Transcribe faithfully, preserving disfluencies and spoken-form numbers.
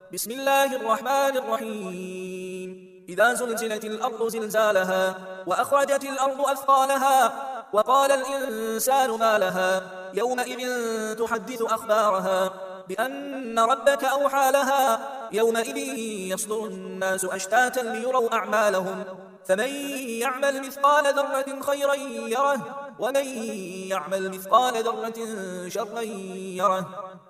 بسم الله الرحمن الرحيم إذا زلزلت الأرض زلزالها وأخرجت الأرض أثقالها وقال الإنسان ما لها يومئذ تحدث أخبارها بأن ربك أوحى لها يومئذ يصدر الناس أشتاتا ليروا أعمالهم فمن يعمل مثقال ذرة خيرا يره ومن يعمل مثقال ذرة شرا يره